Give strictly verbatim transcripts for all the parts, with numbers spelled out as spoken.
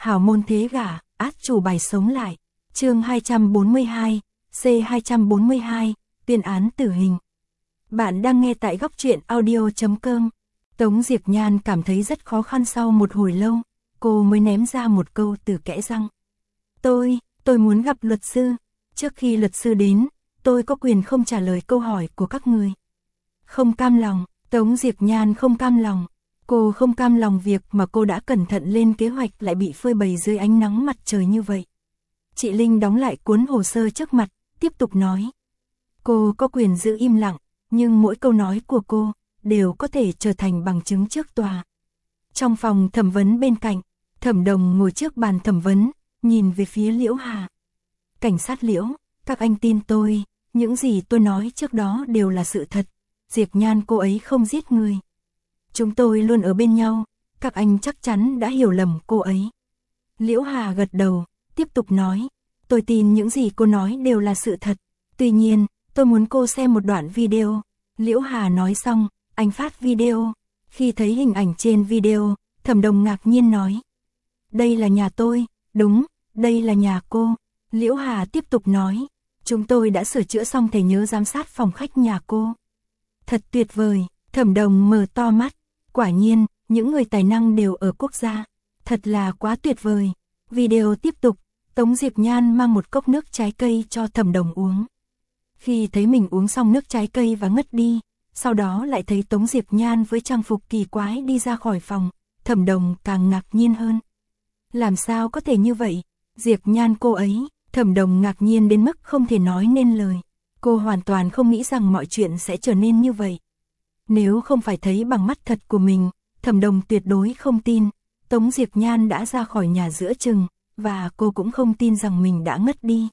hảo môn thế gả, át chủ bài sống lại. Chương hai trăm bốn mươi hai, C hai trăm bốn mươi hai, tuyên án tử hình. Bạn đang nghe tại góc truyện audio chấm com. Tống Diệp Nhan cảm thấy rất khó khăn, sau một hồi lâu, cô mới ném ra một câu từ kẽ răng. Tôi, tôi muốn gặp luật sư. Trước khi luật sư đến, tôi có quyền không trả lời câu hỏi của các người. Không cam lòng, Tống Diệp Nhan không cam lòng. Cô không cam lòng việc mà cô đã cẩn thận lên kế hoạch lại bị phơi bày dưới ánh nắng mặt trời như vậy. Chị Linh đóng lại cuốn hồ sơ trước mặt, tiếp tục nói. Cô có quyền giữ im lặng, nhưng mỗi câu nói của cô đều có thể trở thành bằng chứng trước tòa. Trong phòng thẩm vấn bên cạnh, Thẩm Đồng ngồi trước bàn thẩm vấn, nhìn về phía Liễu Hà. Cảnh sát Liễu, các anh tin tôi, những gì tôi nói trước đó đều là sự thật. Diệp Nhan cô ấy không giết người. Chúng tôi luôn ở bên nhau, các anh chắc chắn đã hiểu lầm cô ấy. Liễu Hà gật đầu, tiếp tục nói. Tôi tin những gì cô nói đều là sự thật. Tuy nhiên, tôi muốn cô xem một đoạn video. Liễu Hà nói xong, anh phát video. Khi thấy hình ảnh trên video, Thẩm Đồng ngạc nhiên nói. Đây là nhà tôi, đúng, đây là nhà cô. Liễu Hà tiếp tục nói. Chúng tôi đã sửa chữa xong thẻ nhớ giám sát phòng khách nhà cô. Thật tuyệt vời, Thẩm Đồng mở to mắt. Quả nhiên, những người tài năng đều ở quốc gia. Thật là quá tuyệt vời. Video tiếp tục, Tống Diệp Nhan mang một cốc nước trái cây cho Thẩm Đồng uống. Khi thấy mình uống xong nước trái cây và ngất đi, sau đó lại thấy Tống Diệp Nhan với trang phục kỳ quái đi ra khỏi phòng, Thẩm Đồng càng ngạc nhiên hơn. Làm sao có thể như vậy? Diệp Nhan cô ấy, Thẩm Đồng ngạc nhiên đến mức không thể nói nên lời. Cô hoàn toàn không nghĩ rằng mọi chuyện sẽ trở nên như vậy. Nếu không phải thấy bằng mắt thật của mình, Thẩm Đồng tuyệt đối không tin. Tống Diệp Nhan đã ra khỏi nhà giữa chừng, và cô cũng không tin rằng mình đã ngất đi.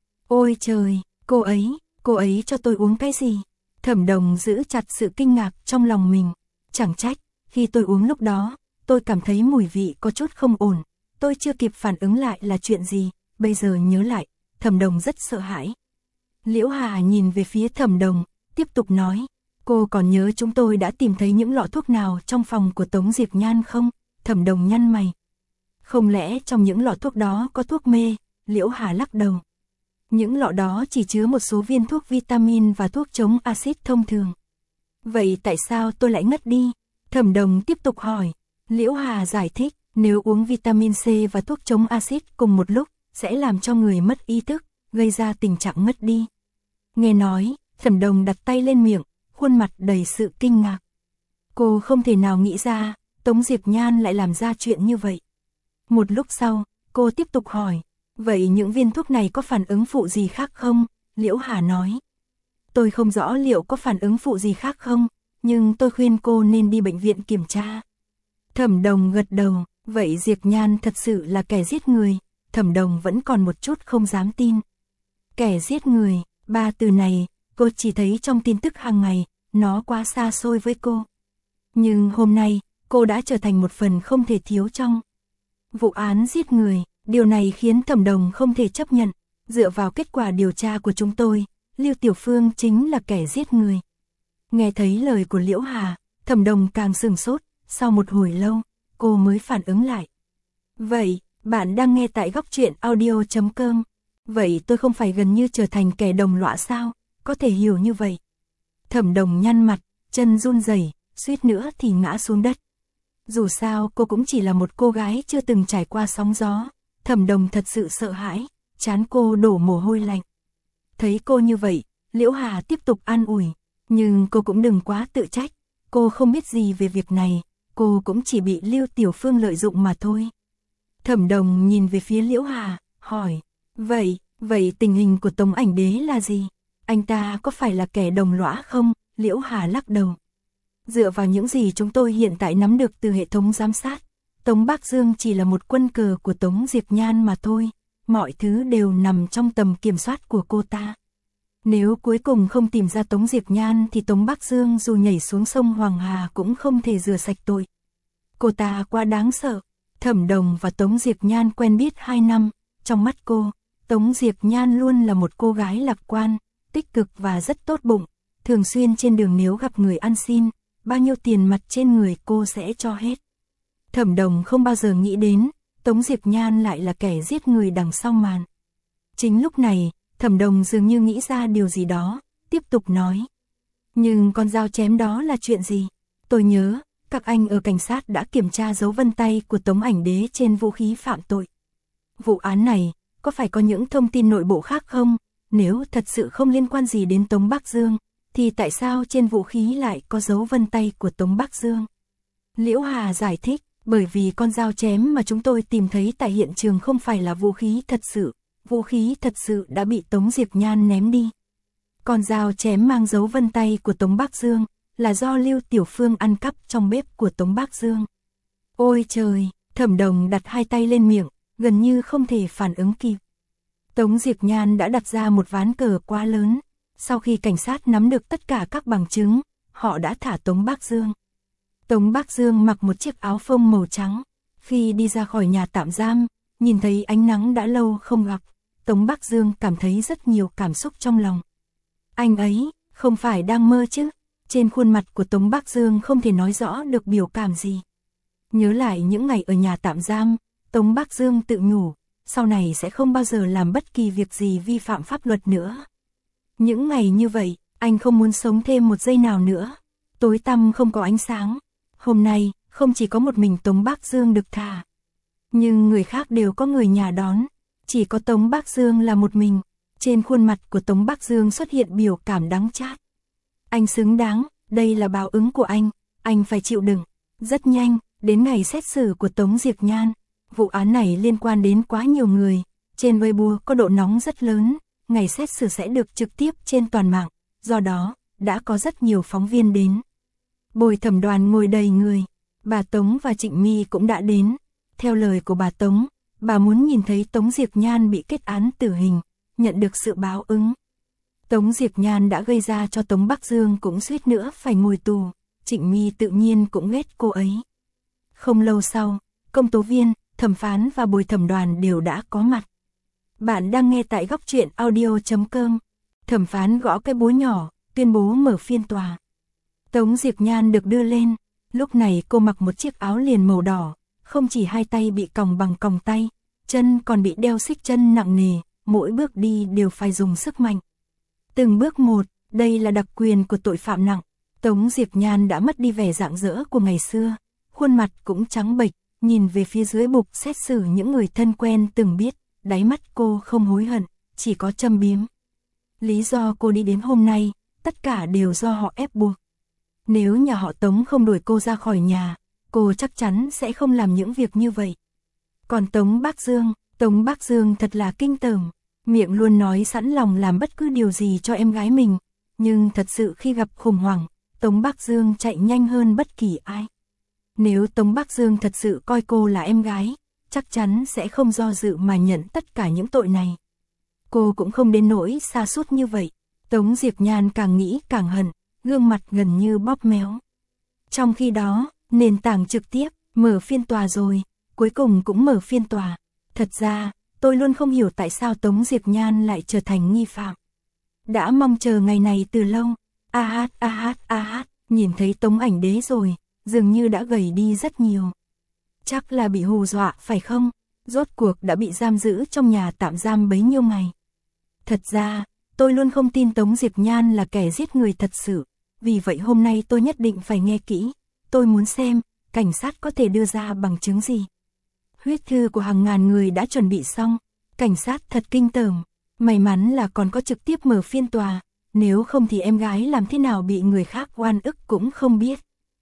Ôi trời, cô ấy, cô ấy cho tôi uống cái gì? Thẩm Đồng giữ chặt sự kinh ngạc trong lòng mình. Chẳng trách, khi tôi uống lúc đó, tôi cảm thấy mùi vị có chút không ổn. Tôi chưa kịp phản ứng lại là chuyện gì, bây giờ nhớ lại, Thẩm Đồng rất sợ hãi. Liễu Hà nhìn về phía Thẩm Đồng, tiếp tục nói. Cô còn nhớ chúng tôi đã tìm thấy những lọ thuốc nào trong phòng của Tống Diệp Nhan không? Thẩm Đồng nhăn mày. Không lẽ trong những lọ thuốc đó có thuốc mê? Liễu Hà lắc đầu. Những lọ đó chỉ chứa một số viên thuốc vitamin và thuốc chống axit thông thường. Vậy tại sao tôi lại ngất đi? Thẩm Đồng tiếp tục hỏi. Liễu Hà giải thích, nếu uống vitamin C và thuốc chống axit cùng một lúc, sẽ làm cho người mất ý thức, gây ra tình trạng ngất đi. Nghe nói, Thẩm Đồng đặt tay lên miệng, khuôn mặt đầy sự kinh ngạc. Cô không thể nào nghĩ ra, Tống Diệp Nhan lại làm ra chuyện như vậy. Một lúc sau, cô tiếp tục hỏi, vậy những viên thuốc này có phản ứng phụ gì khác không? Liễu Hà nói, tôi không rõ liệu có phản ứng phụ gì khác không, nhưng tôi khuyên cô nên đi bệnh viện kiểm tra. Thẩm Đồng gật đầu, vậy Diệp Nhan thật sự là kẻ giết người. Thẩm Đồng vẫn còn một chút không dám tin. Kẻ giết người, ba từ này, cô chỉ thấy trong tin tức hàng ngày, nó quá xa xôi với cô. Nhưng hôm nay, cô đã trở thành một phần không thể thiếu trong vụ án giết người. Điều này khiến Thẩm Đồng không thể chấp nhận. Dựa vào kết quả điều tra của chúng tôi, Lưu Tiểu Phương chính là kẻ giết người. Nghe thấy lời của Liễu Hà, Thẩm Đồng càng sửng sốt. Sau một hồi lâu, cô mới phản ứng lại. Vậy, bạn đang nghe tại góc truyện audio chấm com. Vậy tôi không phải gần như trở thành kẻ đồng lõa sao? Có thể hiểu như vậy. Thẩm Đồng nhăn mặt, chân run rẩy, suýt nữa thì ngã xuống đất. Dù sao cô cũng chỉ là một cô gái chưa từng trải qua sóng gió. Thẩm Đồng thật sự sợ hãi, trán cô đổ mồ hôi lạnh. Thấy cô như vậy, Liễu Hà tiếp tục an ủi. Nhưng cô cũng đừng quá tự trách. Cô không biết gì về việc này, cô cũng chỉ bị Lưu Tiểu Phương lợi dụng mà thôi. Thẩm Đồng nhìn về phía Liễu Hà, hỏi. Vậy, vậy tình hình của Tống Ảnh Đế là gì? Anh ta có phải là kẻ đồng lõa không? Liễu Hà lắc đầu. Dựa vào những gì chúng tôi hiện tại nắm được từ hệ thống giám sát, Tống Bắc Dương chỉ là một quân cờ của Tống Diệp Nhan mà thôi. Mọi thứ đều nằm trong tầm kiểm soát của cô ta. Nếu cuối cùng không tìm ra Tống Diệp Nhan thì Tống Bắc Dương dù nhảy xuống sông Hoàng Hà cũng không thể rửa sạch tội. Cô ta quá đáng sợ. Thẩm Đồng và Tống Diệp Nhan quen biết hai năm. Trong mắt cô, Tống Diệp Nhan luôn là một cô gái lạc quan, tích cực và rất tốt bụng. Thường xuyên trên đường nếu gặp người ăn xin, bao nhiêu tiền mặt trên người cô sẽ cho hết. Thẩm Đồng không bao giờ nghĩ đến, Tống Diệp Nhan lại là kẻ giết người đằng sau màn. Chính lúc này, Thẩm Đồng dường như nghĩ ra điều gì đó, tiếp tục nói. Nhưng con dao chém đó là chuyện gì? Tôi nhớ, các anh ở cảnh sát đã kiểm tra dấu vân tay của Tống Ảnh Đế trên vũ khí phạm tội. Vụ án này, có phải có những thông tin nội bộ khác không? Nếu thật sự không liên quan gì đến Tống Bắc Dương, thì tại sao trên vũ khí lại có dấu vân tay của Tống Bắc Dương? Liễu Hà giải thích, bởi vì con dao chém mà chúng tôi tìm thấy tại hiện trường không phải là vũ khí thật sự, vũ khí thật sự đã bị Tống Diệp Nhan ném đi. Con dao chém mang dấu vân tay của Tống Bắc Dương, là do Lưu Tiểu Phương ăn cắp trong bếp của Tống Bắc Dương. Ôi trời, Thẩm Đồng đặt hai tay lên miệng, gần như không thể phản ứng kịp. Tống Diệp Nhan đã đặt ra một ván cờ quá lớn, sau khi cảnh sát nắm được tất cả các bằng chứng, họ đã thả Tống Bắc Dương. Tống Bắc Dương mặc một chiếc áo phông màu trắng, khi đi ra khỏi nhà tạm giam, nhìn thấy ánh nắng đã lâu không gặp, Tống Bắc Dương cảm thấy rất nhiều cảm xúc trong lòng. Anh ấy, không phải đang mơ chứ? Trên khuôn mặt của Tống Bắc Dương không thể nói rõ được biểu cảm gì. Nhớ lại những ngày ở nhà tạm giam, Tống Bắc Dương tự nhủ, sau này sẽ không bao giờ làm bất kỳ việc gì vi phạm pháp luật nữa. Những ngày như vậy, anh không muốn sống thêm một giây nào nữa. Tối tăm không có ánh sáng. Hôm nay, không chỉ có một mình Tống Bắc Dương được thả. Nhưng người khác đều có người nhà đón. Chỉ có Tống Bắc Dương là một mình. Trên khuôn mặt của Tống Bắc Dương xuất hiện biểu cảm đắng chát. Anh xứng đáng, đây là báo ứng của anh, anh phải chịu đựng. Rất nhanh, đến ngày xét xử của Tống Diệp Nhan. Vụ án này liên quan đến quá nhiều người. Trên Weibo có độ nóng rất lớn. Ngày xét xử sẽ được trực tiếp trên toàn mạng. Do đó, đã có rất nhiều phóng viên đến. Bồi thẩm đoàn ngồi đầy người. Bà Tống và Trịnh My cũng đã đến. Theo lời của bà Tống, bà muốn nhìn thấy Tống Diệp Nhan bị kết án tử hình, nhận được sự báo ứng. Tống Diệp Nhan đã gây ra cho Tống Bắc Dương cũng suýt nữa phải ngồi tù. Trịnh My tự nhiên cũng ghét cô ấy. Không lâu sau, công tố viên, thẩm phán và bồi thẩm đoàn đều đã có mặt. Bạn đang nghe tại góc truyện audio chấm com. Thẩm phán gõ cái búa nhỏ, tuyên bố mở phiên tòa. Tống Diệp Nhan được đưa lên. Lúc này cô mặc một chiếc áo liền màu đỏ, không chỉ hai tay bị còng bằng còng tay, chân còn bị đeo xích chân nặng nề, mỗi bước đi đều phải dùng sức mạnh. Từng bước một, đây là đặc quyền của tội phạm nặng. Tống Diệp Nhan đã mất đi vẻ rạng rỡ của ngày xưa, khuôn mặt cũng trắng bệch, nhìn về phía dưới bục xét xử những người thân quen từng biết, đáy mắt cô không hối hận, chỉ có châm biếm. Lý do cô đi đến hôm nay, tất cả đều do họ ép buộc. Nếu nhà họ Tống không đuổi cô ra khỏi nhà, cô chắc chắn sẽ không làm những việc như vậy. Còn Tống Bắc Dương, Tống Bắc Dương thật là kinh tởm, miệng luôn nói sẵn lòng làm bất cứ điều gì cho em gái mình, nhưng thật sự khi gặp khủng hoảng, Tống Bắc Dương chạy nhanh hơn bất kỳ ai. Nếu Tống Bắc Dương thật sự coi cô là em gái, chắc chắn sẽ không do dự mà nhận tất cả những tội này. Cô cũng không đến nỗi sa sút như vậy. Tống Diệp Nhan càng nghĩ càng hận, gương mặt gần như bóp méo. Trong khi đó, nền tảng trực tiếp, mở phiên tòa rồi, cuối cùng cũng mở phiên tòa. Thật ra, tôi luôn không hiểu tại sao Tống Diệp Nhan lại trở thành nghi phạm. Đã mong chờ ngày này từ lâu. A hát, a hát, a hát, nhìn thấy Tống Ảnh Đế rồi, dường như đã gầy đi rất nhiều. Chắc là bị hù dọa phải không? Rốt cuộc đã bị giam giữ trong nhà tạm giam bấy nhiêu ngày. Thật ra, tôi luôn không tin Tống Diệp Nhan là kẻ giết người thật sự. Vì vậy hôm nay tôi nhất định phải nghe kỹ. Tôi muốn xem, cảnh sát có thể đưa ra bằng chứng gì. Huyết thư của hàng ngàn người đã chuẩn bị xong. Cảnh sát thật kinh tởm. May mắn là còn có trực tiếp mở phiên tòa. Nếu không thì em gái làm thế nào bị người khác oan ức cũng không biết.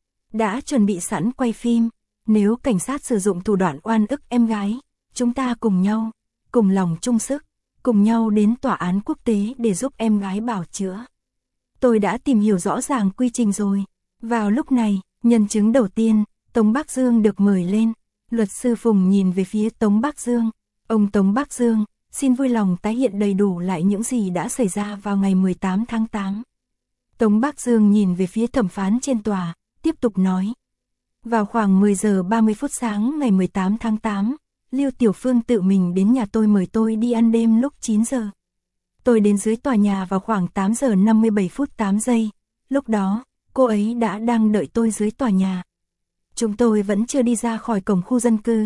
Đã chuẩn bị sẵn quay phim. Nếu cảnh sát sử dụng thủ đoạn oan ức em gái, chúng ta cùng nhau, cùng lòng chung sức, cùng nhau đến tòa án quốc tế để giúp em gái bào chữa. Tôi đã tìm hiểu rõ ràng quy trình rồi. Vào lúc này, nhân chứng đầu tiên, Tống Bắc Dương được mời lên. Luật sư Phùng nhìn về phía Tống Bắc Dương. Ông Tống Bắc Dương, xin vui lòng tái hiện đầy đủ lại những gì đã xảy ra vào ngày mười tám tháng tám. Tống Bắc Dương nhìn về phía thẩm phán trên tòa, tiếp tục nói. Vào khoảng mười giờ ba mươi phút sáng ngày mười tám tháng tám, Lưu Tiểu Phương tự mình đến nhà tôi mời tôi đi ăn đêm lúc chín giờ. Tôi đến dưới tòa nhà vào khoảng tám giờ năm mươi bảy phút tám giây. Lúc đó, cô ấy đã đang đợi tôi dưới tòa nhà. Chúng tôi vẫn chưa đi ra khỏi cổng khu dân cư.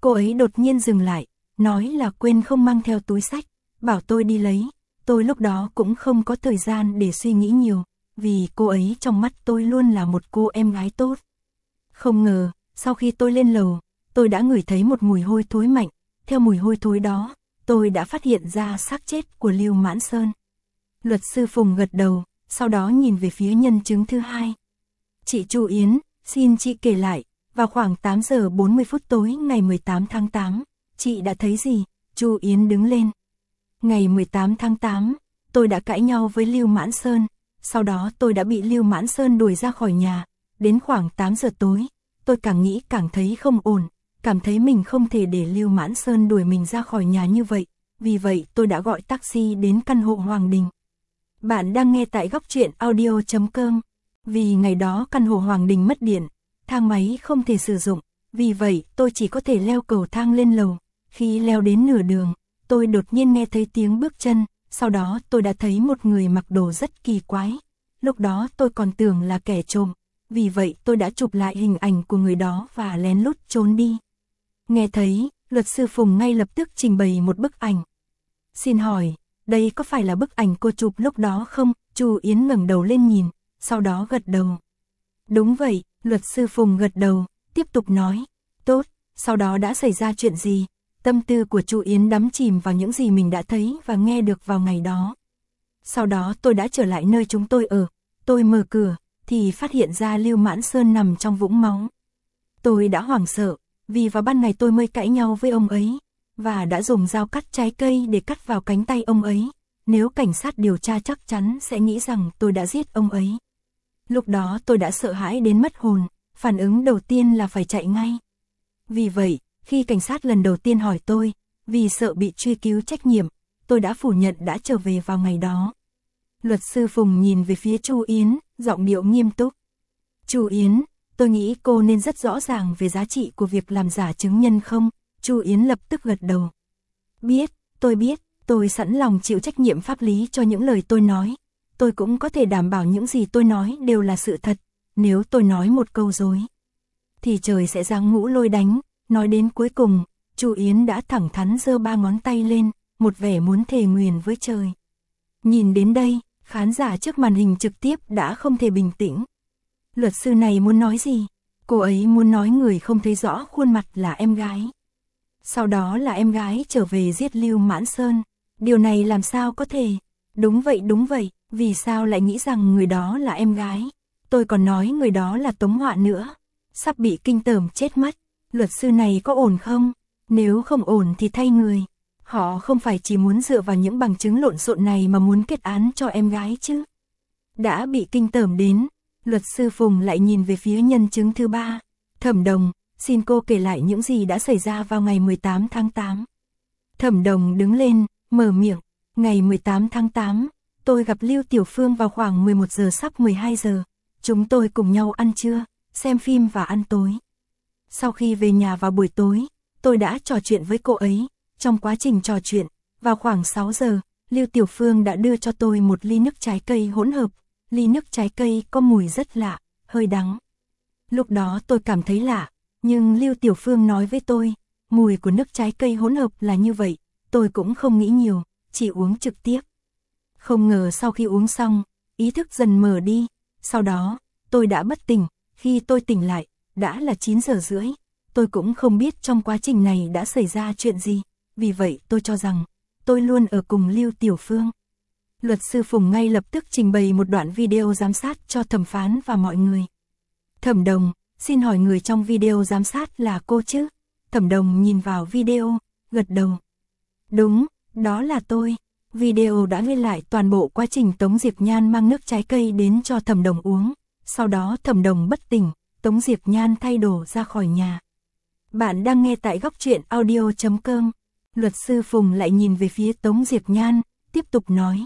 cô ấy đột nhiên dừng lại, nói là quên không mang theo túi xách, bảo tôi đi lấy. Tôi lúc đó cũng không có thời gian để suy nghĩ nhiều, vì cô ấy trong mắt tôi luôn là một cô em gái tốt. Không ngờ, sau khi tôi lên lầu, tôi đã ngửi thấy một mùi hôi thối mạnh, theo mùi hôi thối đó, tôi đã phát hiện ra xác chết của Lưu Mãn Sơn. Luật sư Phùng gật đầu, sau đó nhìn về phía nhân chứng thứ hai. Chị Chu Yến, xin chị kể lại, vào khoảng tám giờ bốn mươi phút tối ngày mười tám tháng tám, chị đã thấy gì? Chu Yến đứng lên. Ngày mười tám tháng tám, tôi đã cãi nhau với Lưu Mãn Sơn, sau đó tôi đã bị Lưu Mãn Sơn đuổi ra khỏi nhà, đến khoảng tám giờ tối, tôi càng nghĩ càng thấy không ổn, cảm thấy mình không thể để Lưu Mãn Sơn đuổi mình ra khỏi nhà như vậy, vì vậy tôi đã gọi taxi đến căn hộ Hoàng Đình. Bạn đang nghe tại góc truyện audio chấm com. Vì ngày đó căn hộ Hoàng Đình mất điện, thang máy không thể sử dụng, vì vậy tôi chỉ có thể leo cầu thang lên lầu. Khi leo đến nửa đường, tôi đột nhiên nghe thấy tiếng bước chân, sau đó tôi đã thấy một người mặc đồ rất kỳ quái. Lúc đó tôi còn tưởng là kẻ trộm, vì vậy tôi đã chụp lại hình ảnh của người đó và lén lút trốn đi. Nghe thấy, luật sư Phùng ngay lập tức trình bày một bức ảnh. Xin hỏi, đây có phải là bức ảnh cô chụp lúc đó không? Chu Yến ngẩng đầu lên nhìn, sau đó gật đầu. Đúng vậy, luật sư Phùng gật đầu, tiếp tục nói. Tốt, sau đó đã xảy ra chuyện gì? Tâm tư của Chu Yến đắm chìm vào những gì mình đã thấy và nghe được vào ngày đó. Sau đó tôi đã trở lại nơi chúng tôi ở, tôi mở cửa, thì phát hiện ra Lưu Mãn Sơn nằm trong vũng máu. Tôi đã hoảng sợ, vì vào ban ngày tôi mới cãi nhau với ông ấy, và đã dùng dao cắt trái cây để cắt vào cánh tay ông ấy. Nếu cảnh sát điều tra chắc chắn sẽ nghĩ rằng tôi đã giết ông ấy. Lúc đó tôi đã sợ hãi đến mất hồn, phản ứng đầu tiên là phải chạy ngay. Vì vậy, khi cảnh sát lần đầu tiên hỏi tôi, vì sợ bị truy cứu trách nhiệm, tôi đã phủ nhận đã trở về vào ngày đó. Luật sư Phùng nhìn về phía Chu Yến, giọng điệu nghiêm túc. Chu Yến, tôi nghĩ cô nên rất rõ ràng về giá trị của việc làm giả chứng nhân không? Chu Yến lập tức gật đầu. Biết, tôi biết, tôi sẵn lòng chịu trách nhiệm pháp lý cho những lời tôi nói. Tôi cũng có thể đảm bảo những gì tôi nói đều là sự thật. Nếu tôi nói một câu dối, thì trời sẽ giáng ngũ lôi đánh. Nói đến cuối cùng, Chu Yến đã thẳng thắn giơ ba ngón tay lên, một vẻ muốn thề nguyền với trời. Nhìn đến đây, khán giả trước màn hình trực tiếp đã không thể bình tĩnh. Luật sư này muốn nói gì? Cô ấy muốn nói người không thấy rõ khuôn mặt là em gái. Sau đó là em gái trở về giết Lưu Mãn Sơn. Điều này làm sao có thể? Đúng vậy đúng vậy, vì sao lại nghĩ rằng người đó là em gái? Tôi còn nói người đó là Tống Họa nữa. Sắp bị kinh tởm chết mất. Luật sư này có ổn không? Nếu không ổn thì thay người. Họ không phải chỉ muốn dựa vào những bằng chứng lộn xộn này mà muốn kết án cho em gái chứ. Đã bị kinh tởm đến, luật sư Phùng lại nhìn về phía nhân chứng thứ ba. Thẩm Đồng, xin cô kể lại những gì đã xảy ra vào ngày mười tám tháng tám. Thẩm Đồng đứng lên, mở miệng. Ngày mười tám tháng tám, tôi gặp Lưu Tiểu Phương vào khoảng mười một giờ sắp mười hai giờ. Chúng tôi cùng nhau ăn trưa, xem phim và ăn tối. Sau khi về nhà vào buổi tối, tôi đã trò chuyện với cô ấy. Trong quá trình trò chuyện, vào khoảng sáu giờ, Lưu Tiểu Phương đã đưa cho tôi một ly nước trái cây hỗn hợp. Ly nước trái cây có mùi rất lạ, hơi đắng. Lúc đó tôi cảm thấy lạ, nhưng Lưu Tiểu Phương nói với tôi, mùi của nước trái cây hỗn hợp là như vậy. Tôi cũng không nghĩ nhiều, chỉ uống trực tiếp. Không ngờ sau khi uống xong, ý thức dần mờ đi. Sau đó, tôi đã bất tỉnh. Khi tôi tỉnh lại, đã là chín giờ rưỡi. Tôi cũng không biết trong quá trình này đã xảy ra chuyện gì. Vì vậy tôi cho rằng, tôi luôn ở cùng Lưu Tiểu Phương. Luật sư Phùng ngay lập tức trình bày một đoạn video giám sát cho thẩm phán và mọi người. Thẩm Đồng, xin hỏi người trong video giám sát là cô chứ? Thẩm Đồng nhìn vào video, gật đầu. Đúng, đó là tôi. Video đã ghi lại toàn bộ quá trình Tống Diệp Nhan mang nước trái cây đến cho Thẩm Đồng uống. Sau đó Thẩm Đồng bất tỉnh, Tống Diệp Nhan thay đồ ra khỏi nhà. Bạn đang nghe tại góc truyện audio chấm com. Luật sư Phùng lại nhìn về phía Tống Diệp Nhan, tiếp tục nói.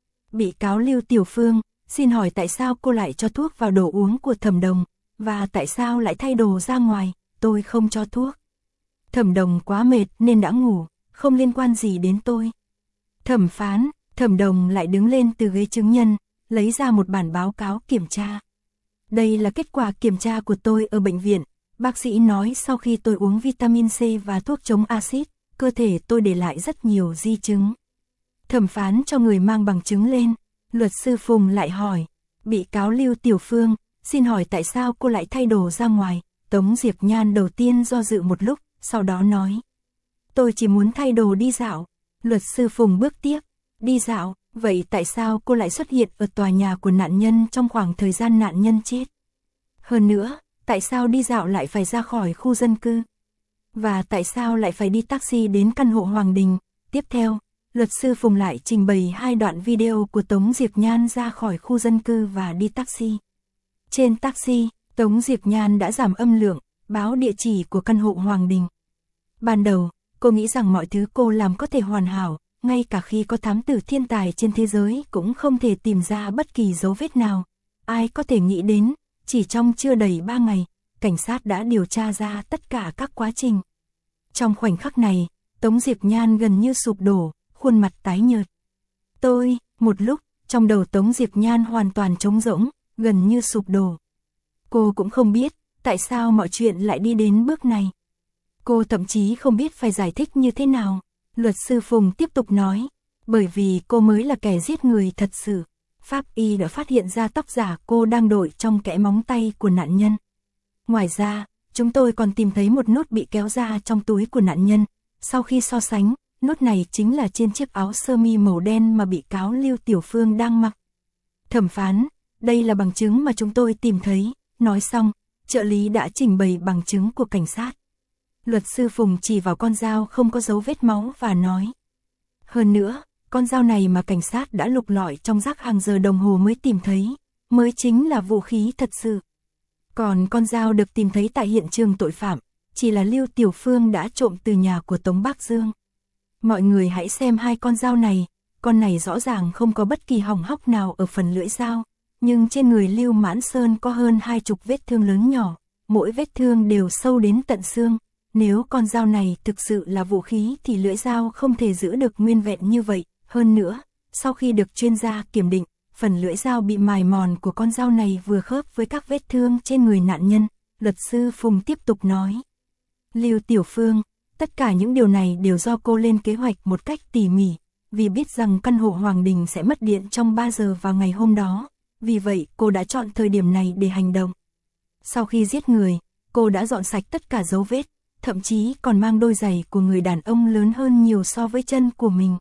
Bị cáo Lưu Tiểu Phương, xin hỏi tại sao cô lại cho thuốc vào đồ uống của Thẩm Đồng, và tại sao lại thay đồ ra ngoài? Tôi không cho thuốc. Thẩm Đồng quá mệt nên đã ngủ, không liên quan gì đến tôi. Thẩm phán, Thẩm Đồng lại đứng lên từ ghế chứng nhân, lấy ra một bản báo cáo kiểm tra. Đây là kết quả kiểm tra của tôi ở bệnh viện. Bác sĩ nói sau khi tôi uống vitamin C và thuốc chống axit, cơ thể tôi để lại rất nhiều di chứng. Thẩm phán cho người mang bằng chứng lên, luật sư Phùng lại hỏi, bị cáo Lưu Tiểu Phương, xin hỏi tại sao cô lại thay đồ ra ngoài? Tống Diệp Nhan đầu tiên do dự một lúc, sau đó nói, tôi chỉ muốn thay đồ đi dạo. Luật sư Phùng bước tiếp, đi dạo, vậy tại sao cô lại xuất hiện ở tòa nhà của nạn nhân trong khoảng thời gian nạn nhân chết? Hơn nữa, tại sao đi dạo lại phải ra khỏi khu dân cư? Và tại sao lại phải đi taxi đến căn hộ Hoàng Đình? Tiếp theo, luật sư Phùng lại trình bày hai đoạn video của Tống Diệp Nhan ra khỏi khu dân cư và đi taxi. Trên taxi, Tống Diệp Nhan đã giảm âm lượng, báo địa chỉ của căn hộ Hoàng Đình. Ban đầu, cô nghĩ rằng mọi thứ cô làm có thể hoàn hảo, ngay cả khi có thám tử thiên tài trên thế giới cũng không thể tìm ra bất kỳ dấu vết nào. Ai có thể nghĩ đến, chỉ trong chưa đầy ba ngày, cảnh sát đã điều tra ra tất cả các quá trình. Trong khoảnh khắc này, Tống Diệp Nhan gần như sụp đổ, khuôn mặt tái nhợt. Tôi, một lúc, trong đầu Tống Diệp Nhan hoàn toàn trống rỗng, gần như sụp đổ. Cô cũng không biết, tại sao mọi chuyện lại đi đến bước này. Cô thậm chí không biết phải giải thích như thế nào. Luật sư Phùng tiếp tục nói, bởi vì cô mới là kẻ giết người thật sự. Pháp y đã phát hiện ra tóc giả cô đang đội trong kẽ móng tay của nạn nhân. Ngoài ra, chúng tôi còn tìm thấy một nốt bị kéo ra trong túi của nạn nhân. Sau khi so sánh, nốt này chính là trên chiếc áo sơ mi màu đen mà bị cáo Lưu Tiểu Phương đang mặc. Thẩm phán, đây là bằng chứng mà chúng tôi tìm thấy. Nói xong, trợ lý đã trình bày bằng chứng của cảnh sát. Luật sư Phùng chỉ vào con dao không có dấu vết máu và nói. Hơn nữa, con dao này mà cảnh sát đã lục lọi trong rác hàng giờ đồng hồ mới tìm thấy, mới chính là vũ khí thật sự. Còn con dao được tìm thấy tại hiện trường tội phạm, chỉ là Lưu Tiểu Phương đã trộm từ nhà của Tống Bắc Dương. Mọi người hãy xem hai con dao này, con này rõ ràng không có bất kỳ hỏng hóc nào ở phần lưỡi dao, nhưng trên người Lưu Mãn Sơn có hơn hai chục vết thương lớn nhỏ, mỗi vết thương đều sâu đến tận xương. Nếu con dao này thực sự là vũ khí thì lưỡi dao không thể giữ được nguyên vẹn như vậy. Hơn nữa, sau khi được chuyên gia kiểm định, phần lưỡi dao bị mài mòn của con dao này vừa khớp với các vết thương trên người nạn nhân. Luật sư Phùng tiếp tục nói. Lưu Tiểu Phương, tất cả những điều này đều do cô lên kế hoạch một cách tỉ mỉ, vì biết rằng căn hộ Hoàng Đình sẽ mất điện trong ba giờ vào ngày hôm đó. Vì vậy, cô đã chọn thời điểm này để hành động. Sau khi giết người, cô đã dọn sạch tất cả dấu vết, thậm chí còn mang đôi giày của người đàn ông lớn hơn nhiều so với chân của mình.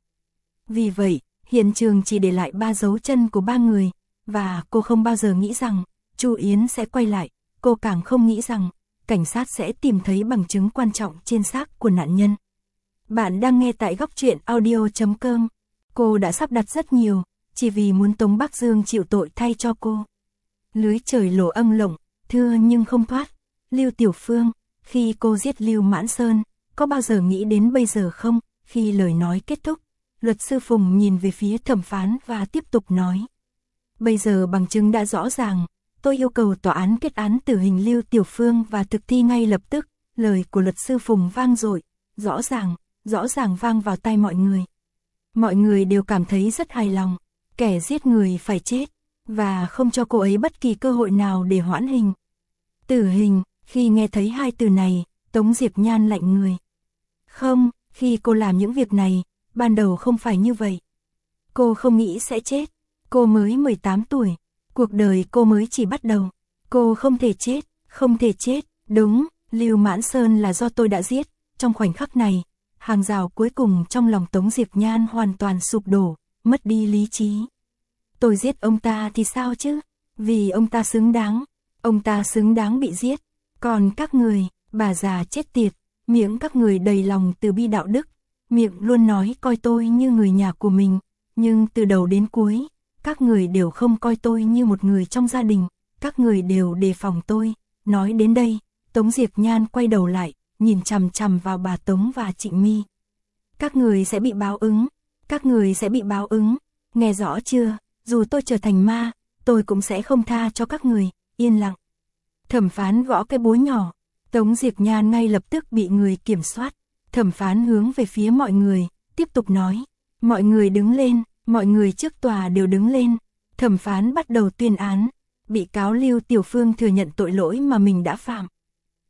Vì vậy, hiện trường chỉ để lại ba dấu chân của ba người, và cô không bao giờ nghĩ rằng Chu Yến sẽ quay lại, cô càng không nghĩ rằng cảnh sát sẽ tìm thấy bằng chứng quan trọng trên xác của nạn nhân. Bạn đang nghe tại góc truyện audio chấm com. Cô đã sắp đặt rất nhiều, chỉ vì muốn Tống Bắc Dương chịu tội thay cho cô. Lưới trời lỗ âm lộng, thưa nhưng không thoát. Lưu Tiểu Phương, khi cô giết Lưu Mãn Sơn, có bao giờ nghĩ đến bây giờ không? Khi lời nói kết thúc, luật sư Phùng nhìn về phía thẩm phán và tiếp tục nói. Bây giờ bằng chứng đã rõ ràng, tôi yêu cầu tòa án kết án tử hình Lưu Tiểu Phương và thực thi ngay lập tức. Lời của luật sư Phùng vang dội, rõ ràng, rõ ràng vang vào tai mọi người. Mọi người đều cảm thấy rất hài lòng, kẻ giết người phải chết, và không cho cô ấy bất kỳ cơ hội nào để hoãn hình. Tử hình, khi nghe thấy hai từ này, Tống Diệp Nhan lạnh người. Không, khi cô làm những việc này, ban đầu không phải như vậy. Cô không nghĩ sẽ chết, cô mới mười tám tuổi, cuộc đời cô mới chỉ bắt đầu. Cô không thể chết, không thể chết, đúng, Lưu Mãn Sơn là do tôi đã giết. Trong khoảnh khắc này, hàng rào cuối cùng trong lòng Tống Diệp Nhan hoàn toàn sụp đổ, mất đi lý trí. Tôi giết ông ta thì sao chứ? Vì ông ta xứng đáng, ông ta xứng đáng bị giết. Còn các người, bà già chết tiệt, miệng các người đầy lòng từ bi đạo đức, miệng luôn nói coi tôi như người nhà của mình, nhưng từ đầu đến cuối, các người đều không coi tôi như một người trong gia đình, các người đều đề phòng tôi. Nói đến đây, Tống Diệp Nhan quay đầu lại, nhìn chằm chằm vào bà Tống và Trịnh My. Các người sẽ bị báo ứng, các người sẽ bị báo ứng, nghe rõ chưa? Dù tôi trở thành ma, tôi cũng sẽ không tha cho các người. Yên lặng. Thẩm phán gõ cái búa nhỏ, Tống Diệp Nhan ngay lập tức bị người kiểm soát. Thẩm phán hướng về phía mọi người, tiếp tục nói. Mọi người đứng lên, mọi người trước tòa đều đứng lên. Thẩm phán bắt đầu tuyên án. Bị cáo Lưu Tiểu Phương thừa nhận tội lỗi mà mình đã phạm.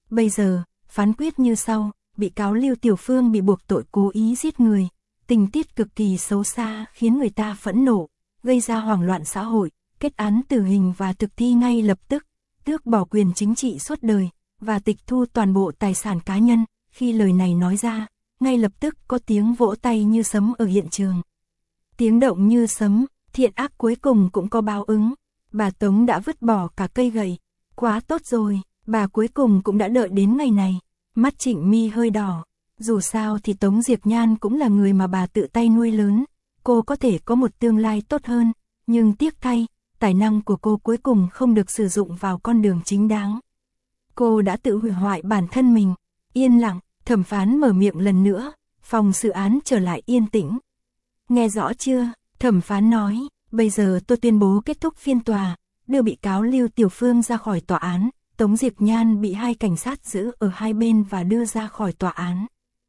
Bây giờ, phán quyết như sau, bị cáo Lưu Tiểu Phương bị buộc tội cố ý giết người, tình tiết cực kỳ xấu xa khiến người ta phẫn nộ, gây ra hoảng loạn xã hội, kết án tử hình và thực thi ngay lập tức, tước bỏ quyền chính trị suốt đời, và tịch thu toàn bộ tài sản cá nhân. Khi lời này nói ra, ngay lập tức có tiếng vỗ tay như sấm ở hiện trường. Tiếng động như sấm, thiện ác cuối cùng cũng có báo ứng. Bà Tống đã vứt bỏ cả cây gậy. Quá tốt rồi, bà cuối cùng cũng đã đợi đến ngày này. Mắt Trịnh My hơi đỏ. Dù sao thì Tống Diệp Nhan cũng là người mà bà tự tay nuôi lớn. Cô có thể có một tương lai tốt hơn, nhưng tiếc thay, tài năng của cô cuối cùng không được sử dụng vào con đường chính đáng. Cô đã tự hủy hoại bản thân mình. Yên lặng, thẩm phán mở miệng lần nữa, phòng xử án trở lại yên tĩnh. Nghe rõ chưa? Thẩm phán nói, bây giờ tôi tuyên bố kết thúc phiên tòa, đưa bị cáo Lưu Tiểu Phương ra khỏi tòa án. Tống Diệp Nhan bị hai cảnh sát giữ ở hai bên và đưa ra khỏi tòa án.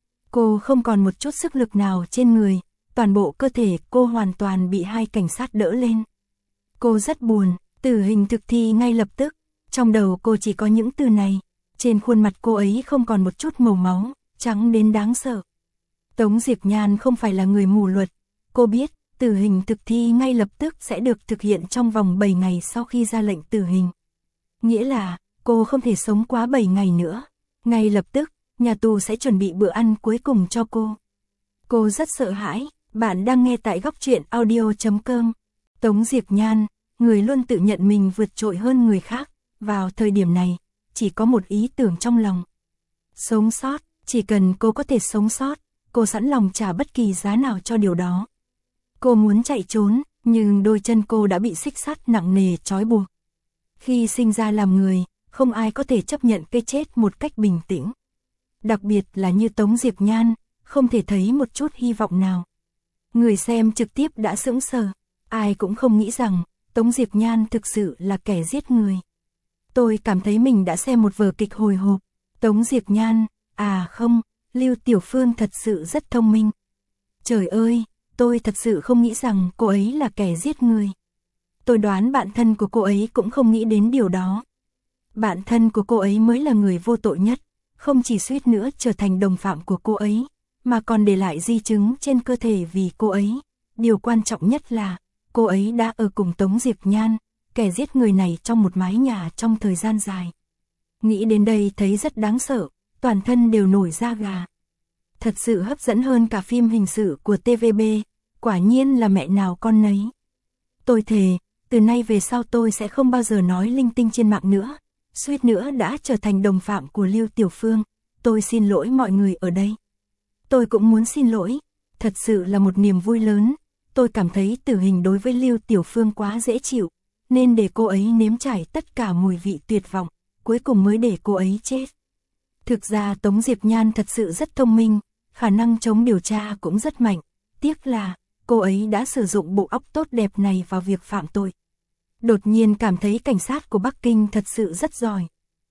Cô không còn một chút sức lực nào trên người, toàn bộ cơ thể cô hoàn toàn bị hai cảnh sát đỡ lên. Cô rất buồn, tử hình thực thi ngay lập tức, trong đầu cô chỉ có những từ này, trên khuôn mặt cô ấy không còn một chút màu máu, trắng đến đáng sợ. Tống Diệp Nhan không phải là người mù luật, cô biết, tử hình thực thi ngay lập tức sẽ được thực hiện trong vòng bảy ngày sau khi ra lệnh tử hình. Nghĩa là, cô không thể sống quá bảy ngày nữa, ngay lập tức, nhà tù sẽ chuẩn bị bữa ăn cuối cùng cho cô. Cô rất sợ hãi, bạn đang nghe tại góc truyện audio chấm com. Tống Diệp Nhan, người luôn tự nhận mình vượt trội hơn người khác, vào thời điểm này, chỉ có một ý tưởng trong lòng. Sống sót, chỉ cần cô có thể sống sót, cô sẵn lòng trả bất kỳ giá nào cho điều đó. Cô muốn chạy trốn, nhưng đôi chân cô đã bị xích sắt nặng nề trói buộc. Khi sinh ra làm người, không ai có thể chấp nhận cái chết một cách bình tĩnh. Đặc biệt là như Tống Diệp Nhan, không thể thấy một chút hy vọng nào. Người xem trực tiếp đã sững sờ, ai cũng không nghĩ rằng Tống Diệp Nhan thực sự là kẻ giết người. Tôi cảm thấy mình đã xem một vở kịch hồi hộp. Tống Diệp Nhan, à không, Lưu Tiểu Phương thật sự rất thông minh. Trời ơi, tôi thật sự không nghĩ rằng cô ấy là kẻ giết người. Tôi đoán bạn thân của cô ấy cũng không nghĩ đến điều đó. Bạn thân của cô ấy mới là người vô tội nhất, không chỉ suýt nữa trở thành đồng phạm của cô ấy, mà còn để lại di chứng trên cơ thể vì cô ấy. Điều quan trọng nhất là, cô ấy đã ở cùng Tống Diệp Nhan, kẻ giết người này trong một mái nhà trong thời gian dài. Nghĩ đến đây thấy rất đáng sợ, toàn thân đều nổi da gà. Thật sự hấp dẫn hơn cả phim hình sự của tê vê bê, quả nhiên là mẹ nào con nấy. Tôi thề, từ nay về sau tôi sẽ không bao giờ nói linh tinh trên mạng nữa, suýt nữa đã trở thành đồng phạm của Lưu Tiểu Phương, tôi xin lỗi mọi người ở đây. Tôi cũng muốn xin lỗi, thật sự là một niềm vui lớn, tôi cảm thấy tử hình đối với Lưu Tiểu Phương quá dễ chịu, nên để cô ấy nếm trải tất cả mùi vị tuyệt vọng, cuối cùng mới để cô ấy chết. Thực ra Tống Diệp Nhan thật sự rất thông minh, khả năng chống điều tra cũng rất mạnh, tiếc là cô ấy đã sử dụng bộ óc tốt đẹp này vào việc phạm tội. Đột nhiên cảm thấy cảnh sát của Bắc Kinh thật sự rất giỏi.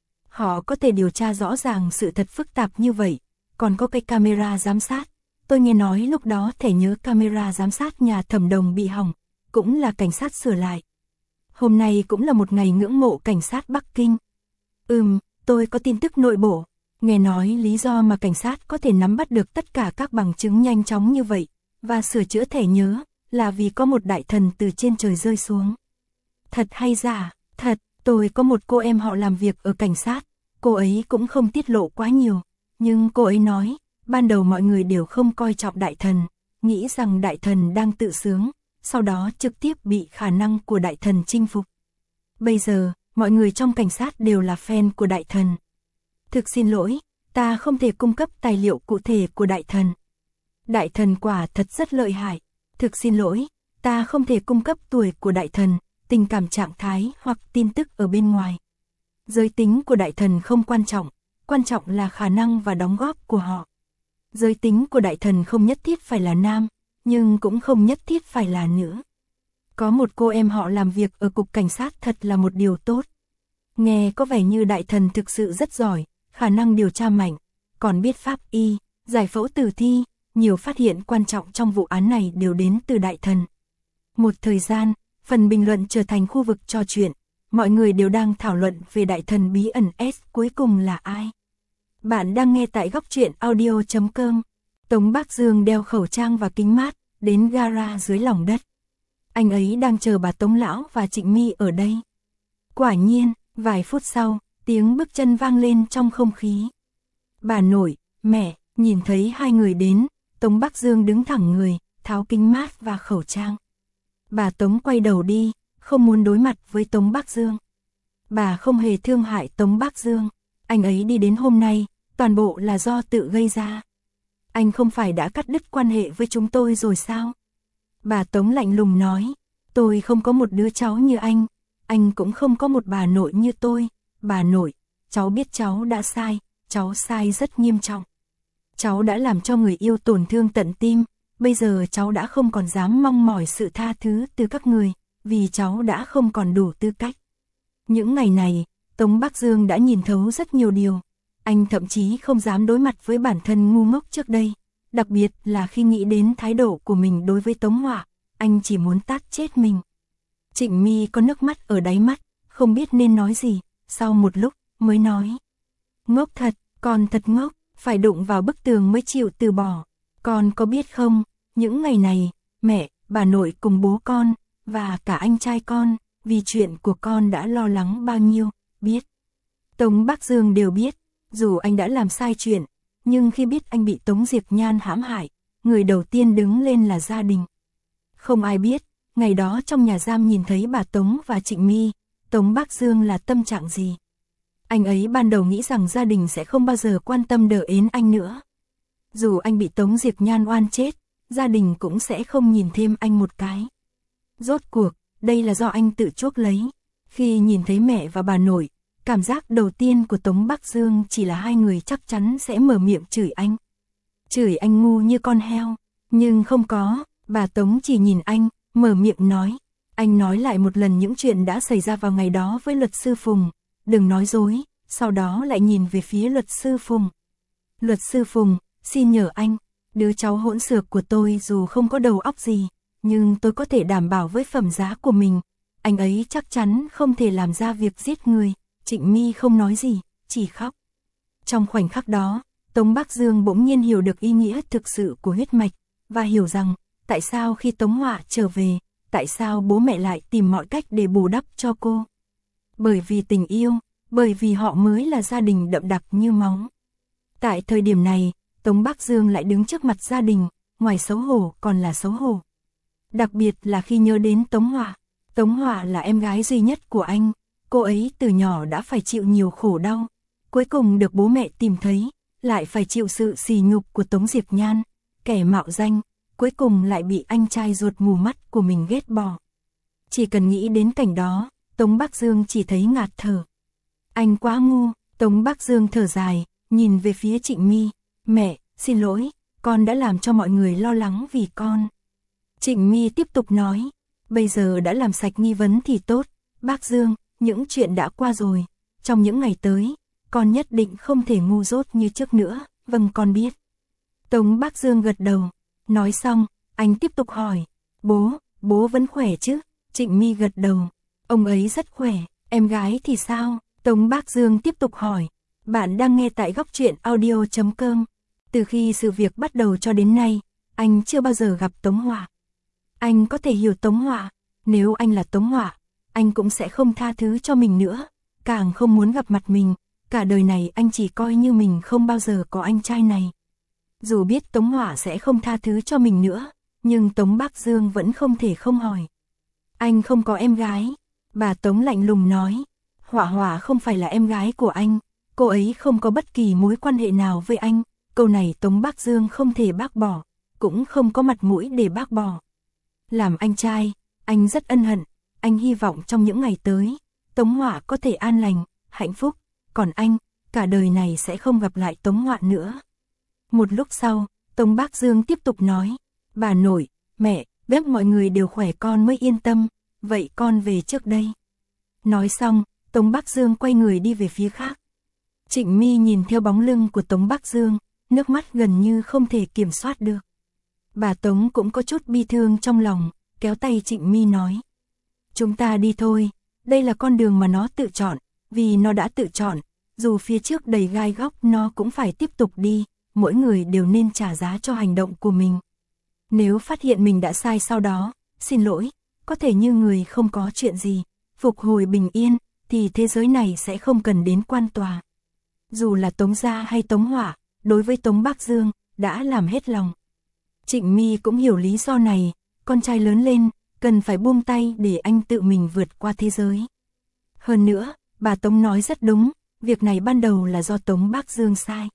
Họ có thể điều tra rõ ràng sự thật phức tạp như vậy, còn có cái camera giám sát. Tôi nghe nói lúc đó thẻ nhớ camera giám sát nhà Thẩm Đồng bị hỏng, cũng là cảnh sát sửa lại. Hôm nay cũng là một ngày ngưỡng mộ cảnh sát Bắc Kinh. Ừm, tôi có tin tức nội bộ. Nghe nói lý do mà cảnh sát có thể nắm bắt được tất cả các bằng chứng nhanh chóng như vậy, và sửa chữa thẻ nhớ, là vì có một đại thần từ trên trời rơi xuống. Thật hay giả? Thật, tôi có một cô em họ làm việc ở cảnh sát, cô ấy cũng không tiết lộ quá nhiều, nhưng cô ấy nói, ban đầu mọi người đều không coi trọng đại thần, nghĩ rằng đại thần đang tự sướng, sau đó trực tiếp bị khả năng của đại thần chinh phục. Bây giờ, mọi người trong cảnh sát đều là fan của đại thần. Thực xin lỗi, ta không thể cung cấp tài liệu cụ thể của đại thần. Đại thần quả thật rất lợi hại. Thực xin lỗi, ta không thể cung cấp tuổi của đại thần, tình cảm trạng thái hoặc tin tức ở bên ngoài. Giới tính của đại thần không quan trọng, quan trọng là khả năng và đóng góp của họ. Giới tính của đại thần không nhất thiết phải là nam, nhưng cũng không nhất thiết phải là nữ. Có một cô em họ làm việc ở cục cảnh sát thật là một điều tốt. Nghe có vẻ như đại thần thực sự rất giỏi, khả năng điều tra mạnh, còn biết pháp y, giải phẫu tử thi, nhiều phát hiện quan trọng trong vụ án này đều đến từ đại thần. Một thời gian, phần bình luận trở thành khu vực trò chuyện, mọi người đều đang thảo luận về đại thần bí ẩn S cuối cùng là ai. Bạn đang nghe tại góc truyện audio chấm com. Tống Bác Dương đeo khẩu trang và kính mát, đến gara dưới lòng đất. Anh ấy đang chờ bà Tống Lão và Trịnh My ở đây. Quả nhiên, vài phút sau, tiếng bước chân vang lên trong không khí. Bà nội, mẹ, nhìn thấy hai người đến, Tống Bác Dương đứng thẳng người, tháo kính mát và khẩu trang. Bà Tống quay đầu đi, không muốn đối mặt với Tống Bác Dương. Bà không hề thương hại Tống Bác Dương. Anh ấy đi đến hôm nay, toàn bộ là do tự gây ra. Anh không phải đã cắt đứt quan hệ với chúng tôi rồi sao? Bà Tống lạnh lùng nói, tôi không có một đứa cháu như anh, anh cũng không có một bà nội như tôi. Bà nội, cháu biết cháu đã sai, cháu sai rất nghiêm trọng. Cháu đã làm cho người yêu tổn thương tận tim, bây giờ cháu đã không còn dám mong mỏi sự tha thứ từ các người, vì cháu đã không còn đủ tư cách. Những ngày này, Tống Bác Dương đã nhìn thấu rất nhiều điều. Anh thậm chí không dám đối mặt với bản thân ngu ngốc trước đây. Đặc biệt là khi nghĩ đến thái độ của mình đối với Tống Họa, anh chỉ muốn tát chết mình. Trịnh My có nước mắt ở đáy mắt, không biết nên nói gì, sau một lúc mới nói. Ngốc thật, con thật ngốc, phải đụng vào bức tường mới chịu từ bỏ. Con có biết không, những ngày này, mẹ, bà nội cùng bố con, và cả anh trai con, vì chuyện của con đã lo lắng bao nhiêu, biết. Tống Bác Dương đều biết, dù anh đã làm sai chuyện, nhưng khi biết anh bị Tống Diệp Nhan hãm hại, người đầu tiên đứng lên là gia đình. Không ai biết, ngày đó trong nhà giam nhìn thấy bà Tống và Trịnh My, Tống Bác Dương là tâm trạng gì. Anh ấy ban đầu nghĩ rằng gia đình sẽ không bao giờ quan tâm đỡ ến anh nữa. Dù anh bị Tống Diệp Nhan oan chết, gia đình cũng sẽ không nhìn thêm anh một cái. Rốt cuộc, đây là do anh tự chuốc lấy. Khi nhìn thấy mẹ và bà nội, cảm giác đầu tiên của Tống Bác Dương chỉ là hai người chắc chắn sẽ mở miệng chửi anh. Chửi anh ngu như con heo, nhưng không có, bà Tống chỉ nhìn anh, mở miệng nói. Anh nói lại một lần những chuyện đã xảy ra vào ngày đó với luật sư Phùng, đừng nói dối, sau đó lại nhìn về phía luật sư Phùng. Luật sư Phùng, xin nhờ anh, đứa cháu hỗn xược của tôi dù không có đầu óc gì, nhưng tôi có thể đảm bảo với phẩm giá của mình, anh ấy chắc chắn không thể làm ra việc giết người. Trịnh My không nói gì, chỉ khóc. Trong khoảnh khắc đó, Tống Bác Dương bỗng nhiên hiểu được ý nghĩa thực sự của huyết mạch, và hiểu rằng, tại sao khi Tống Họa trở về, tại sao bố mẹ lại tìm mọi cách để bù đắp cho cô. Bởi vì tình yêu, bởi vì họ mới là gia đình đậm đặc như máu. Tại thời điểm này, Tống Bác Dương lại đứng trước mặt gia đình, ngoài xấu hổ còn là xấu hổ. Đặc biệt là khi nhớ đến Tống Họa. Tống Họa là em gái duy nhất của anh, cô ấy từ nhỏ đã phải chịu nhiều khổ đau, cuối cùng được bố mẹ tìm thấy, lại phải chịu sự sỉ nhục của Tống Diệp Nhan, kẻ mạo danh, cuối cùng lại bị anh trai ruột mù mắt của mình ghét bỏ. Chỉ cần nghĩ đến cảnh đó, Tống Bác Dương chỉ thấy ngạt thở. Anh quá ngu. Tống Bác Dương thở dài, nhìn về phía Trịnh My. Mẹ, xin lỗi, con đã làm cho mọi người lo lắng vì con. Trịnh My tiếp tục nói, bây giờ đã làm sạch nghi vấn thì tốt. Bác Dương, những chuyện đã qua rồi, trong những ngày tới, con nhất định không thể ngu dốt như trước nữa. Vâng, con biết. Tống Bác Dương gật đầu. Nói xong, anh tiếp tục hỏi, bố, bố vẫn khỏe chứ? Trịnh My gật đầu, ông ấy rất khỏe. Em gái thì sao? Tống Bác Dương tiếp tục hỏi. Bạn đang nghe tại góc truyện audio chấm com. Từ khi sự việc bắt đầu cho đến nay, anh chưa bao giờ gặp Tống Họa. Anh có thể hiểu Tống Họa, nếu anh là Tống Họa, anh cũng sẽ không tha thứ cho mình nữa, càng không muốn gặp mặt mình, cả đời này anh chỉ coi như mình không bao giờ có anh trai này. Dù biết Tống Họa sẽ không tha thứ cho mình nữa, nhưng Tống Bác Dương vẫn không thể không hỏi. Anh không có em gái. Bà Tống lạnh lùng nói, Họa Họa không phải là em gái của anh, cô ấy không có bất kỳ mối quan hệ nào với anh. Câu này Tống Bác Dương không thể bác bỏ, cũng không có mặt mũi để bác bỏ. Làm anh trai, anh rất ân hận, anh hy vọng trong những ngày tới, Tống Họa có thể an lành, hạnh phúc, còn anh, cả đời này sẽ không gặp lại Tống Họa nữa. Một lúc sau, Tống Bác Dương tiếp tục nói, bà nội, mẹ, biết mọi người đều khỏe con mới yên tâm, vậy con về trước đây. Nói xong, Tống Bác Dương quay người đi về phía khác. Trịnh My nhìn theo bóng lưng của Tống Bác Dương, nước mắt gần như không thể kiểm soát được. Bà Tống cũng có chút bi thương trong lòng, kéo tay Trịnh My nói. Chúng ta đi thôi, đây là con đường mà nó tự chọn, vì nó đã tự chọn, dù phía trước đầy gai góc nó cũng phải tiếp tục đi, mỗi người đều nên trả giá cho hành động của mình. Nếu phát hiện mình đã sai sau đó, xin lỗi, có thể như người không có chuyện gì, phục hồi bình yên, thì thế giới này sẽ không cần đến quan tòa. Dù là Tống Gia hay Tống Hỏa, đối với Tống Bắc Dương, đã làm hết lòng. Trịnh My cũng hiểu lý do này, con trai lớn lên, cần phải buông tay để anh tự mình vượt qua thế giới. Hơn nữa, bà Tống nói rất đúng, việc này ban đầu là do Tống Bắc Dương sai.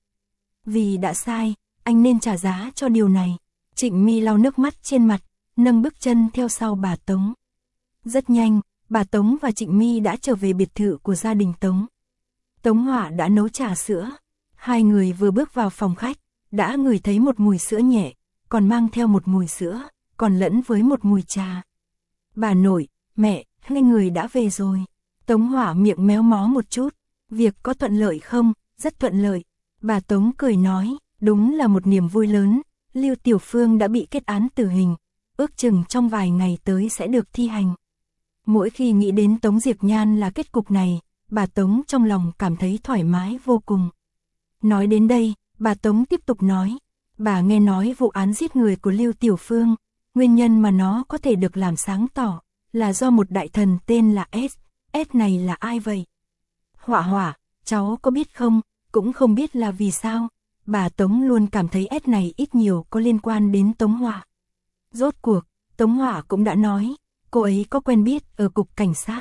Vì đã sai, anh nên trả giá cho điều này. Trịnh My lau nước mắt trên mặt, nâng bước chân theo sau bà Tống. Rất nhanh, bà Tống và Trịnh My đã trở về biệt thự của gia đình Tống. Tống Hỏa đã nấu trà sữa. Hai người vừa bước vào phòng khách, đã ngửi thấy một mùi sữa nhẹ, còn mang theo một mùi sữa, còn lẫn với một mùi trà. Bà nội, mẹ, hai người đã về rồi. Tống Hỏa miệng méo mó một chút. Việc có thuận lợi không? Rất thuận lợi. Bà Tống cười nói, đúng là một niềm vui lớn. Lưu Tiểu Phương đã bị kết án tử hình, ước chừng trong vài ngày tới sẽ được thi hành. Mỗi khi nghĩ đến Tống Diệp Nhan là kết cục này, bà Tống trong lòng cảm thấy thoải mái vô cùng. Nói đến đây, bà Tống tiếp tục nói, bà nghe nói vụ án giết người của Lưu Tiểu Phương, nguyên nhân mà nó có thể được làm sáng tỏ, là do một đại thần tên là S. S này là ai vậy? Hỏa Hỏa, cháu có biết không? Cũng không biết là vì sao. Bà Tống luôn cảm thấy S này ít nhiều có liên quan đến Tống Hỏa. Rốt cuộc, Tống Hỏa cũng đã nói, cô ấy có quen biết ở cục cảnh sát.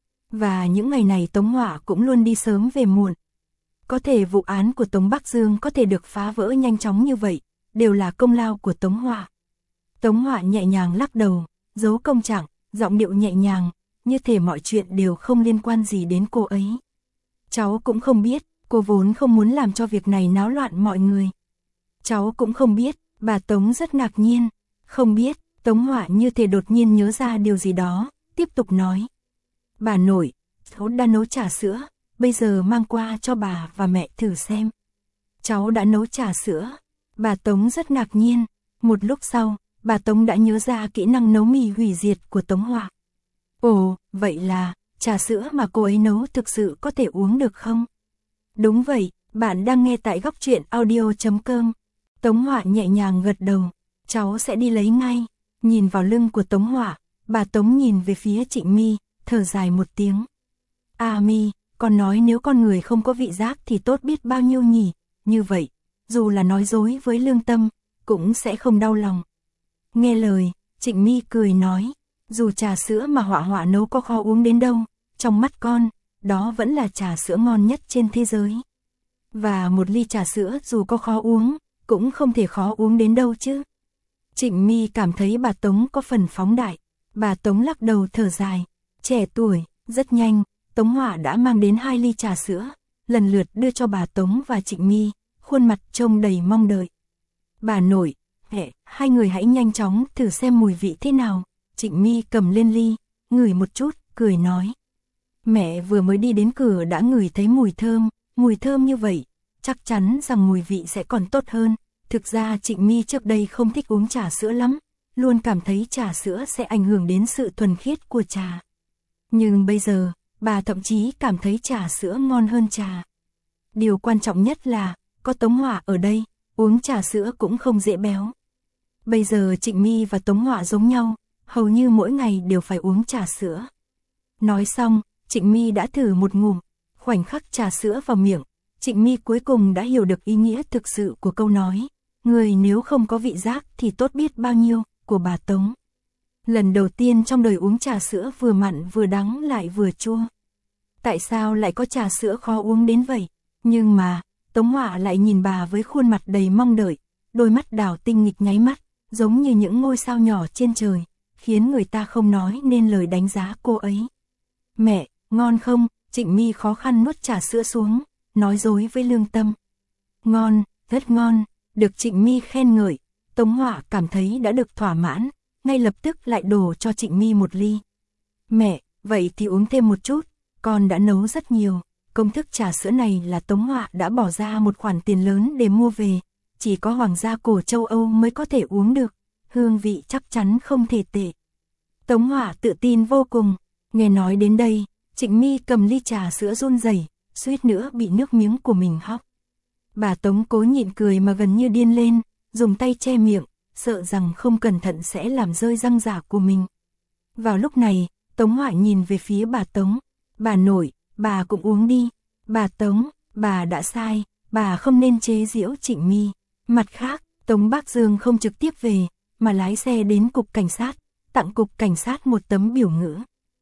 Và những ngày này Tống Hỏa cũng luôn đi sớm về muộn. Có thể vụ án của Tống Bắc Dương có thể được phá vỡ nhanh chóng như vậy, đều là công lao của Tống Hỏa. Tống Hỏa nhẹ nhàng lắc đầu, giấu công trạng, giọng điệu nhẹ nhàng, như thể mọi chuyện đều không liên quan gì đến cô ấy. Cháu cũng không biết, cô vốn không muốn làm cho việc này náo loạn mọi người. Cháu cũng không biết, bà Tống rất ngạc nhiên. Không biết, Tống Hỏa như thể đột nhiên nhớ ra điều gì đó, tiếp tục nói. Bà nội, cháu đã nấu trà sữa, bây giờ mang qua cho bà và mẹ thử xem. Cháu đã nấu trà sữa. Bà Tống rất ngạc nhiên. Một lúc sau, bà Tống đã nhớ ra kỹ năng nấu mì hủy diệt của Tống Hỏa. Ồ, vậy là, trà sữa mà cô ấy nấu thực sự có thể uống được không? Đúng vậy, bạn đang nghe tại góc truyện audio chấm com. Tống Hỏa nhẹ nhàng gật đầu, cháu sẽ đi lấy ngay. Nhìn vào lưng của Tống Hỏa, bà Tống nhìn về phía Trịnh My, thở dài một tiếng. À My, con nói nếu con người không có vị giác thì tốt biết bao nhiêu nhỉ, như vậy, dù là nói dối với lương tâm, cũng sẽ không đau lòng. Nghe lời, Trịnh My cười nói, dù trà sữa mà Hỏa Hỏa nấu có khó uống đến đâu, trong mắt con, đó vẫn là trà sữa ngon nhất trên thế giới. Và một ly trà sữa dù có khó uống, cũng không thể khó uống đến đâu chứ. Trịnh My cảm thấy bà Tống có phần phóng đại. Bà Tống lắc đầu thở dài. Trẻ tuổi, rất nhanh, Tống Hỏa đã mang đến hai ly trà sữa, lần lượt đưa cho bà Tống và Trịnh My, khuôn mặt trông đầy mong đợi. Bà nội, mẹ, hai người hãy nhanh chóng thử xem mùi vị thế nào. Trịnh My cầm lên ly, ngửi một chút, cười nói. Mẹ vừa mới đi đến cửa đã ngửi thấy mùi thơm, mùi thơm như vậy, chắc chắn rằng mùi vị sẽ còn tốt hơn. Thực ra Trịnh My trước đây không thích uống trà sữa lắm, luôn cảm thấy trà sữa sẽ ảnh hưởng đến sự thuần khiết của trà. Nhưng bây giờ, bà thậm chí cảm thấy trà sữa ngon hơn trà. Điều quan trọng nhất là, có Tống Hỏa ở đây, uống trà sữa cũng không dễ béo. Bây giờ Trịnh My và Tống Hỏa giống nhau, hầu như mỗi ngày đều phải uống trà sữa. Nói xong, Trịnh My đã thử một ngụm, khoảnh khắc trà sữa vào miệng, Trịnh My cuối cùng đã hiểu được ý nghĩa thực sự của câu nói, người nếu không có vị giác thì tốt biết bao nhiêu, của bà Tống. Lần đầu tiên trong đời uống trà sữa vừa mặn vừa đắng lại vừa chua. Tại sao lại có trà sữa khó uống đến vậy? Nhưng mà, Tống Hỏa lại nhìn bà với khuôn mặt đầy mong đợi, đôi mắt đảo tinh nghịch nháy mắt, giống như những ngôi sao nhỏ trên trời, khiến người ta không nói nên lời đánh giá cô ấy. Mẹ, ngon không? Trịnh My khó khăn nuốt trà sữa xuống, nói dối với lương tâm. Ngon, rất ngon, được Trịnh My khen ngợi, Tống Hỏa cảm thấy đã được thỏa mãn, ngay lập tức lại đổ cho Trịnh My một ly. Mẹ, vậy thì uống thêm một chút, con đã nấu rất nhiều. Công thức trà sữa này là Tống Hỏa đã bỏ ra một khoản tiền lớn để mua về, chỉ có hoàng gia cổ châu Âu mới có thể uống được, hương vị chắc chắn không thể tệ. Tống Hỏa tự tin vô cùng, nghe nói đến đây, Trịnh My cầm ly trà sữa run rẩy, suýt nữa bị nước miếng của mình hóc. Bà Tống cố nhịn cười mà gần như điên lên, dùng tay che miệng, sợ rằng không cẩn thận sẽ làm rơi răng giả của mình. Vào lúc này, Tống Hoại nhìn về phía bà Tống. Bà nội, bà cũng uống đi. Bà Tống, bà đã sai, bà không nên chế giễu Trịnh My. Mặt khác, Tống Bác Dương không trực tiếp về, mà lái xe đến cục cảnh sát, tặng cục cảnh sát một tấm biểu ngữ.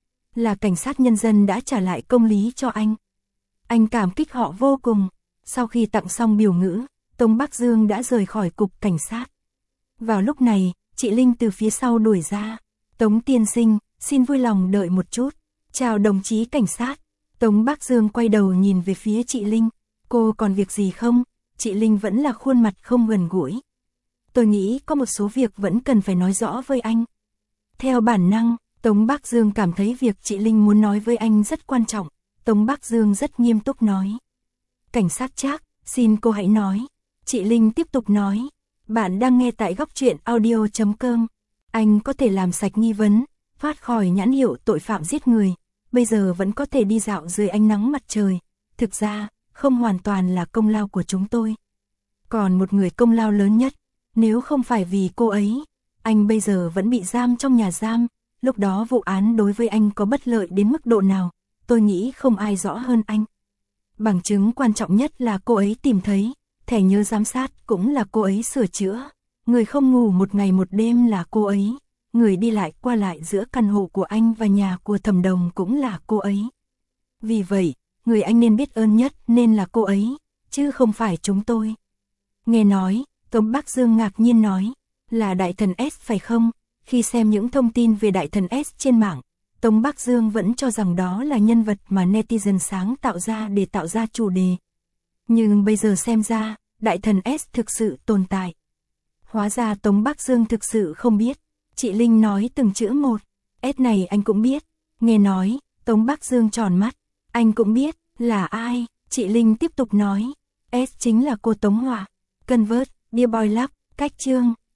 Là cảnh sát nhân dân đã trả lại công lý cho anh. Anh cảm kích họ vô cùng. Sau khi tặng xong biểu ngữ, Tống Bác Dương đã rời khỏi cục cảnh sát. Vào lúc này, chị Linh từ phía sau đuổi ra. Tống tiên sinh, xin vui lòng đợi một chút. Chào đồng chí cảnh sát. Tống Bác Dương quay đầu nhìn về phía chị Linh. Cô còn việc gì không? Chị Linh vẫn là khuôn mặt không gần gũi. Tôi nghĩ có một số việc vẫn cần phải nói rõ với anh. Theo bản năng, Tống Bác Dương cảm thấy việc chị Linh muốn nói với anh rất quan trọng. Tống Bác Dương rất nghiêm túc nói. Cảnh sát Trác, xin cô hãy nói. Chị Linh tiếp tục nói. Bạn đang nghe tại góc truyện audio chấm com. Anh có thể làm sạch nghi vấn, thoát khỏi nhãn hiệu tội phạm giết người. Bây giờ vẫn có thể đi dạo dưới ánh nắng mặt trời. Thực ra, không hoàn toàn là công lao của chúng tôi. Còn một người công lao lớn nhất, nếu không phải vì cô ấy, anh bây giờ vẫn bị giam trong nhà giam. Lúc đó vụ án đối với anh có bất lợi đến mức độ nào, tôi nghĩ không ai rõ hơn anh. Bằng chứng quan trọng nhất là cô ấy tìm thấy, thẻ nhớ giám sát cũng là cô ấy sửa chữa. Người không ngủ một ngày một đêm là cô ấy. Người đi lại qua lại giữa căn hộ của anh và nhà của Thẩm Đồng cũng là cô ấy. Vì vậy, người anh nên biết ơn nhất nên là cô ấy, chứ không phải chúng tôi. Nghe nói, Tống Bác Dương ngạc nhiên nói, là đại thần S phải không? Khi xem những thông tin về đại thần S trên mạng, Tống Bác Dương vẫn cho rằng đó là nhân vật mà netizen sáng tạo ra để tạo ra chủ đề. Nhưng bây giờ xem ra, đại thần S thực sự tồn tại. Hóa ra Tống Bác Dương thực sự không biết. Chị Linh nói từng chữ một. S này anh cũng biết. Nghe nói, Tống Bác Dương tròn mắt. Anh cũng biết, là ai? Chị Linh tiếp tục nói. S chính là cô Tống Hỏa. Convert, Dear Boy Love, cách chương.